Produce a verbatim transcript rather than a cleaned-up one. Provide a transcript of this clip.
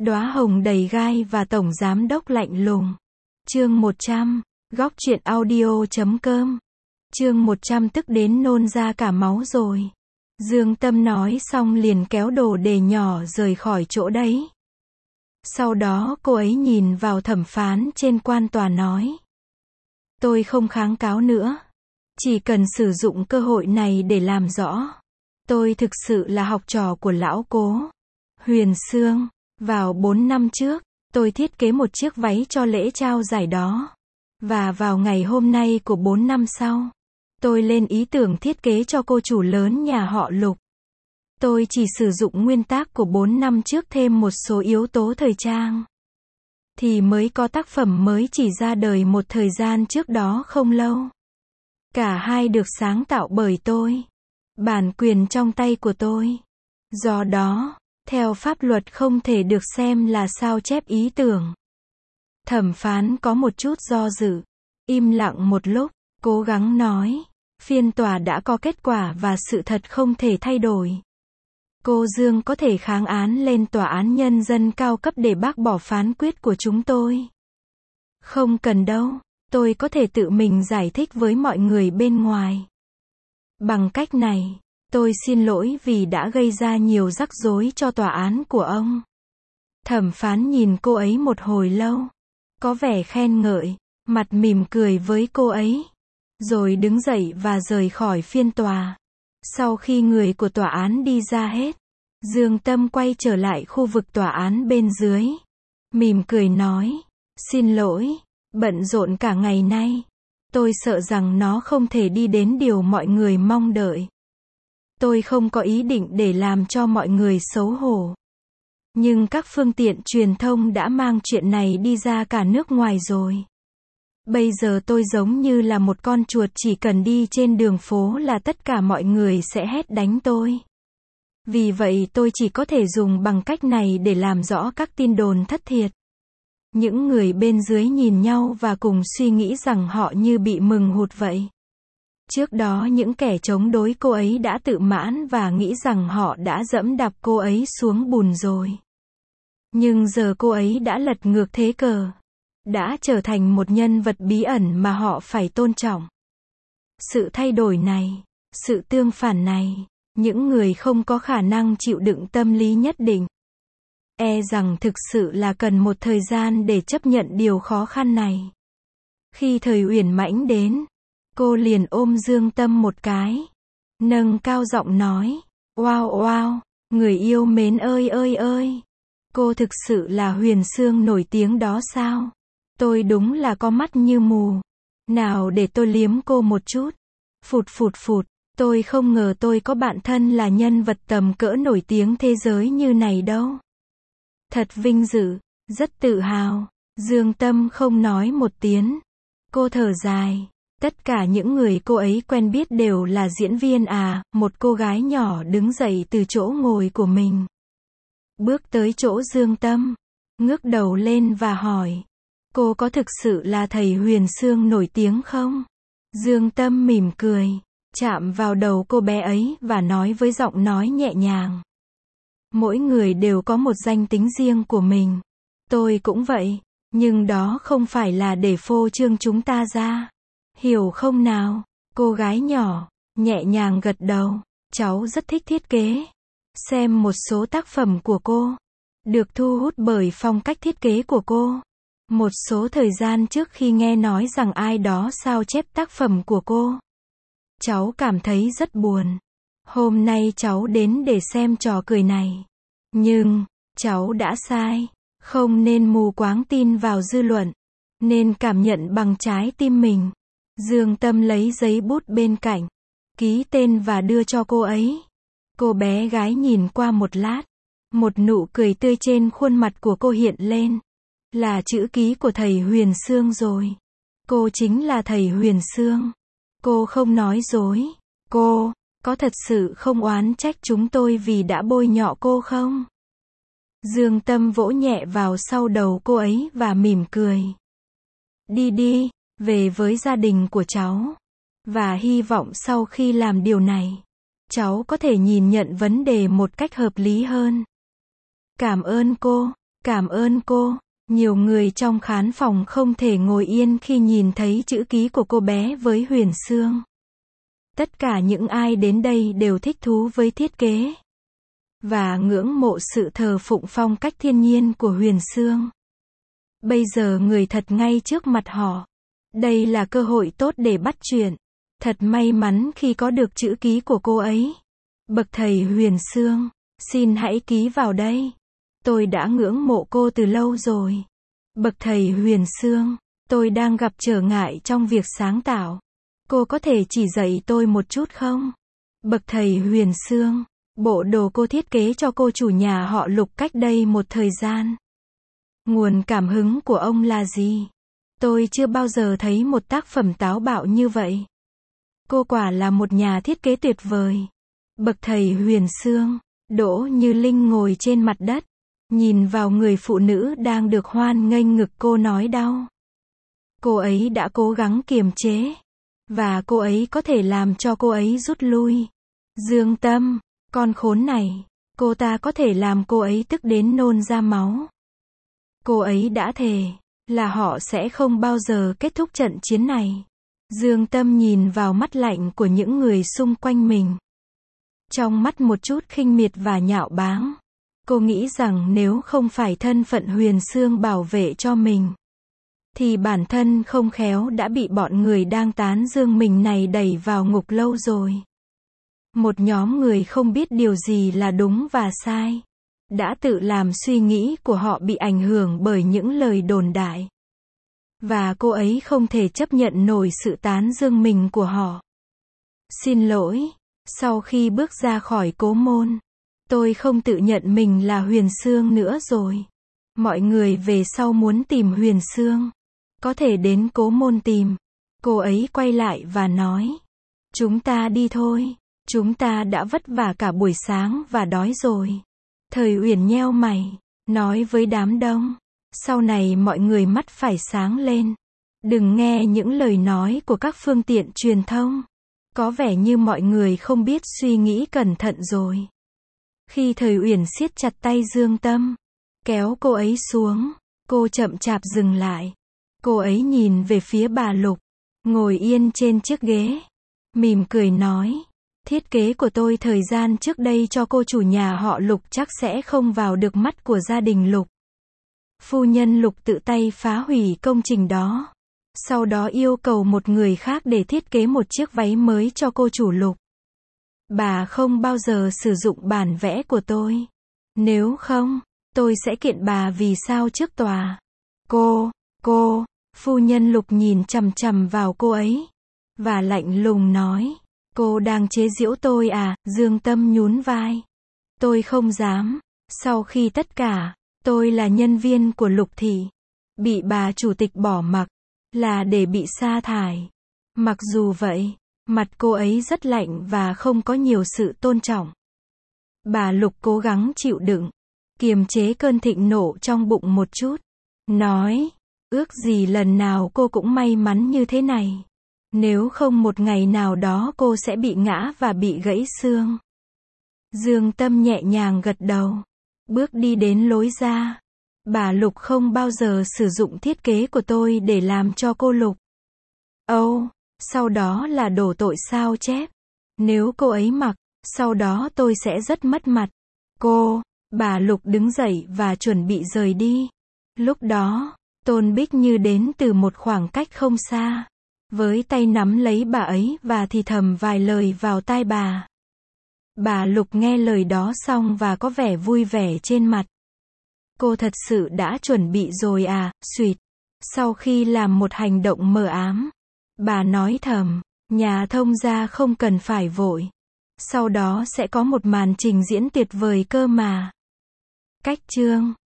Đóa hồng đầy gai và tổng giám đốc lạnh lùng. Chương một trăm, góc truyện audio chấm com. Chương một trăm tức đến nôn ra cả máu rồi. Dương Tâm nói xong liền kéo đồ đề nhỏ rời khỏi chỗ đấy. Sau đó cô ấy nhìn vào thẩm phán trên quan tòa nói. Tôi không kháng cáo nữa. Chỉ cần sử dụng cơ hội này để làm rõ. Tôi thực sự là học trò của lão Cố. Huyền Sương. Vào bốn năm trước, tôi thiết kế một chiếc váy cho lễ trao giải đó. Và vào ngày hôm nay của bốn năm sau, tôi lên ý tưởng thiết kế cho cô chủ lớn nhà họ Lục. Tôi chỉ sử dụng nguyên tác của bốn năm trước thêm một số yếu tố thời trang. Thì mới có tác phẩm mới chỉ ra đời một thời gian trước đó không lâu. Cả hai được sáng tạo bởi tôi. Bản quyền trong tay của tôi. Do đó, theo pháp luật không thể được xem là sao chép ý tưởng. Thẩm phán có một chút do dự. Im lặng một lúc, cố gắng nói. Phiên tòa đã có kết quả và sự thật không thể thay đổi. Cô Dương có thể kháng án lên tòa án nhân dân cao cấp để bác bỏ phán quyết của chúng tôi. Không cần đâu, tôi có thể tự mình giải thích với mọi người bên ngoài. Bằng cách này, tôi xin lỗi vì đã gây ra nhiều rắc rối cho tòa án của ông. Thẩm phán nhìn cô ấy một hồi lâu. Có vẻ khen ngợi, mặt mỉm cười với cô ấy. Rồi đứng dậy và rời khỏi phiên tòa. Sau khi người của tòa án đi ra hết, Dương Tâm quay trở lại khu vực tòa án bên dưới. Mỉm cười nói, xin lỗi, bận rộn cả ngày nay. Tôi sợ rằng nó không thể đi đến điều mọi người mong đợi. Tôi không có ý định để làm cho mọi người xấu hổ. Nhưng các phương tiện truyền thông đã mang chuyện này đi ra cả nước ngoài rồi. Bây giờ tôi giống như là một con chuột, chỉ cần đi trên đường phố là tất cả mọi người sẽ hét đánh tôi. Vì vậy tôi chỉ có thể dùng bằng cách này để làm rõ các tin đồn thất thiệt. Những người bên dưới nhìn nhau và cùng suy nghĩ rằng họ như bị mừng hụt vậy. Trước đó những kẻ chống đối cô ấy đã tự mãn và nghĩ rằng họ đã dẫm đạp cô ấy xuống bùn rồi. Nhưng giờ cô ấy đã lật ngược thế cờ. Đã trở thành một nhân vật bí ẩn mà họ phải tôn trọng. Sự thay đổi này, sự tương phản này, những người không có khả năng chịu đựng tâm lý nhất định. E rằng thực sự là cần một thời gian để chấp nhận điều khó khăn này. Khi thời Uyển Mãnh đến, cô liền ôm Dương Tâm một cái. Nâng cao giọng nói, wow wow, người yêu mến ơi ơi ơi. Cô thực sự là Huyền Sương nổi tiếng đó sao? Tôi đúng là có mắt như mù. Nào để tôi liếm cô một chút. Phụt phụt phụt, tôi không ngờ tôi có bạn thân là nhân vật tầm cỡ nổi tiếng thế giới như này đâu. Thật vinh dự, rất tự hào. Dương Tâm không nói một tiếng. Cô thở dài. Tất cả những người cô ấy quen biết đều là diễn viên à, một cô gái nhỏ đứng dậy từ chỗ ngồi của mình. Bước tới chỗ Dương Tâm. Ngước đầu lên và hỏi. Cô có thực sự là thầy Huyền Sương nổi tiếng không? Dương Tâm mỉm cười, chạm vào đầu cô bé ấy và nói với giọng nói nhẹ nhàng. Mỗi người đều có một danh tính riêng của mình. Tôi cũng vậy, nhưng đó không phải là để phô trương chúng ta ra. Hiểu không nào? Cô gái nhỏ, nhẹ nhàng gật đầu. Cháu rất thích thiết kế. Xem một số tác phẩm của cô. Được thu hút bởi phong cách thiết kế của cô. Một số thời gian trước khi nghe nói rằng ai đó sao chép tác phẩm của cô, cháu cảm thấy rất buồn. Hôm nay cháu đến để xem trò cười này. Nhưng, cháu đã sai. Không nên mù quáng tin vào dư luận. Nên cảm nhận bằng trái tim mình. Dương Tâm lấy giấy bút bên cạnh, ký tên và đưa cho cô ấy. Cô bé gái nhìn qua một lát. Một nụ cười tươi trên khuôn mặt của cô hiện lên. Là chữ ký của thầy Huyền Sương rồi. Cô chính là thầy Huyền Sương. Cô không nói dối. Cô, có thật sự không oán trách chúng tôi vì đã bôi nhọ cô không? Dương Tâm vỗ nhẹ vào sau đầu cô ấy và mỉm cười. Đi đi, về với gia đình của cháu. Và hy vọng sau khi làm điều này, cháu có thể nhìn nhận vấn đề một cách hợp lý hơn. Cảm ơn cô. Cảm ơn cô. Nhiều người trong khán phòng không thể ngồi yên khi nhìn thấy chữ ký của cô bé với Huyền Sương. Tất cả những ai đến đây đều thích thú với thiết kế và ngưỡng mộ sự thờ phụng phong cách thiên nhiên của Huyền Sương. Bây giờ người thật ngay trước mặt họ. Đây là cơ hội tốt để bắt chuyện. Thật may mắn khi có được chữ ký của cô ấy. Bậc thầy Huyền Sương, xin hãy ký vào đây. Tôi đã ngưỡng mộ cô từ lâu rồi. Bậc thầy Huyền Sương, tôi đang gặp trở ngại trong việc sáng tạo. Cô có thể chỉ dạy tôi một chút không? Bậc thầy Huyền Sương, bộ đồ cô thiết kế cho cô chủ nhà họ Lục cách đây một thời gian. Nguồn cảm hứng của ông là gì? Tôi chưa bao giờ thấy một tác phẩm táo bạo như vậy. Cô quả là một nhà thiết kế tuyệt vời. Bậc thầy Huyền Sương, Đỗ Như Linh ngồi trên mặt đất, nhìn vào người phụ nữ đang được hoan nghênh, ngực cô nói đau. Cô ấy đã cố gắng kiềm chế, và cô ấy có thể làm cho cô ấy rút lui. Dương Tâm, con khốn này, cô ta có thể làm cô ấy tức đến nôn ra máu. Cô ấy đã thề là họ sẽ không bao giờ kết thúc trận chiến này. Dương Tâm nhìn vào mắt lạnh của những người xung quanh mình. Trong mắt một chút khinh miệt và nhạo báng. Cô nghĩ rằng nếu không phải thân phận Huyền Sương bảo vệ cho mình, thì bản thân không khéo đã bị bọn người đang tán dương mình này đẩy vào ngục lâu rồi. Một nhóm người không biết điều gì là đúng và sai, đã tự làm suy nghĩ của họ bị ảnh hưởng bởi những lời đồn đại. Và cô ấy không thể chấp nhận nổi sự tán dương mình của họ. Xin lỗi, sau khi bước ra khỏi cố môn, tôi không tự nhận mình là Huyền Sương nữa rồi. Mọi người về sau muốn tìm Huyền Sương, có thể đến cố môn tìm. Cô ấy quay lại và nói, chúng ta đi thôi, chúng ta đã vất vả cả buổi sáng và đói rồi. Thời Uyển nheo mày, nói với đám đông, sau này mọi người mắt phải sáng lên. Đừng nghe những lời nói của các phương tiện truyền thông. Có vẻ như mọi người không biết suy nghĩ cẩn thận rồi. Khi Thời Uyển siết chặt tay Dương Tâm, kéo cô ấy xuống, cô chậm chạp dừng lại. Cô ấy nhìn về phía bà Lục, ngồi yên trên chiếc ghế, mỉm cười nói, thiết kế của tôi thời gian trước đây cho cô chủ nhà họ Lục chắc sẽ không vào được mắt của gia đình Lục. Phu nhân Lục tự tay phá hủy công trình đó. Sau đó yêu cầu một người khác để thiết kế một chiếc váy mới cho cô chủ Lục. Bà không bao giờ sử dụng bản vẽ của tôi. Nếu không, tôi sẽ kiện bà vì sao trước tòa. Cô, cô, phu nhân Lục nhìn chằm chằm vào cô ấy, và lạnh lùng nói, cô đang chế giễu tôi à? Dương Tâm nhún vai. Tôi không dám. Sau khi tất cả, tôi là nhân viên của Lục thị, bị bà chủ tịch bỏ mặc, là để bị sa thải. Mặc dù vậy, mặt cô ấy rất lạnh và không có nhiều sự tôn trọng. Bà Lục cố gắng chịu đựng, kiềm chế cơn thịnh nộ trong bụng một chút, nói, ước gì lần nào cô cũng may mắn như thế này. Nếu không một ngày nào đó cô sẽ bị ngã và bị gãy xương. Dương Tâm nhẹ nhàng gật đầu, bước đi đến lối ra. Bà Lục không bao giờ sử dụng thiết kế của tôi để làm cho cô Lục. Âu, oh, sau đó là đổ tội sao chép. Nếu cô ấy mặc, sau đó tôi sẽ rất mất mặt. Cô, bà Lục đứng dậy và chuẩn bị rời đi. Lúc đó, Tôn Bích Như đến từ một khoảng cách không xa, với tay nắm lấy bà ấy và thì thầm vài lời vào tai bà. Bà Lục nghe lời đó xong và có vẻ vui vẻ trên mặt. Cô thật sự đã chuẩn bị rồi à? Xuyệt. Sau khi làm một hành động mờ ám, bà nói thầm, nhà thông gia không cần phải vội. Sau đó sẽ có một màn trình diễn tuyệt vời cơ mà. Cách chương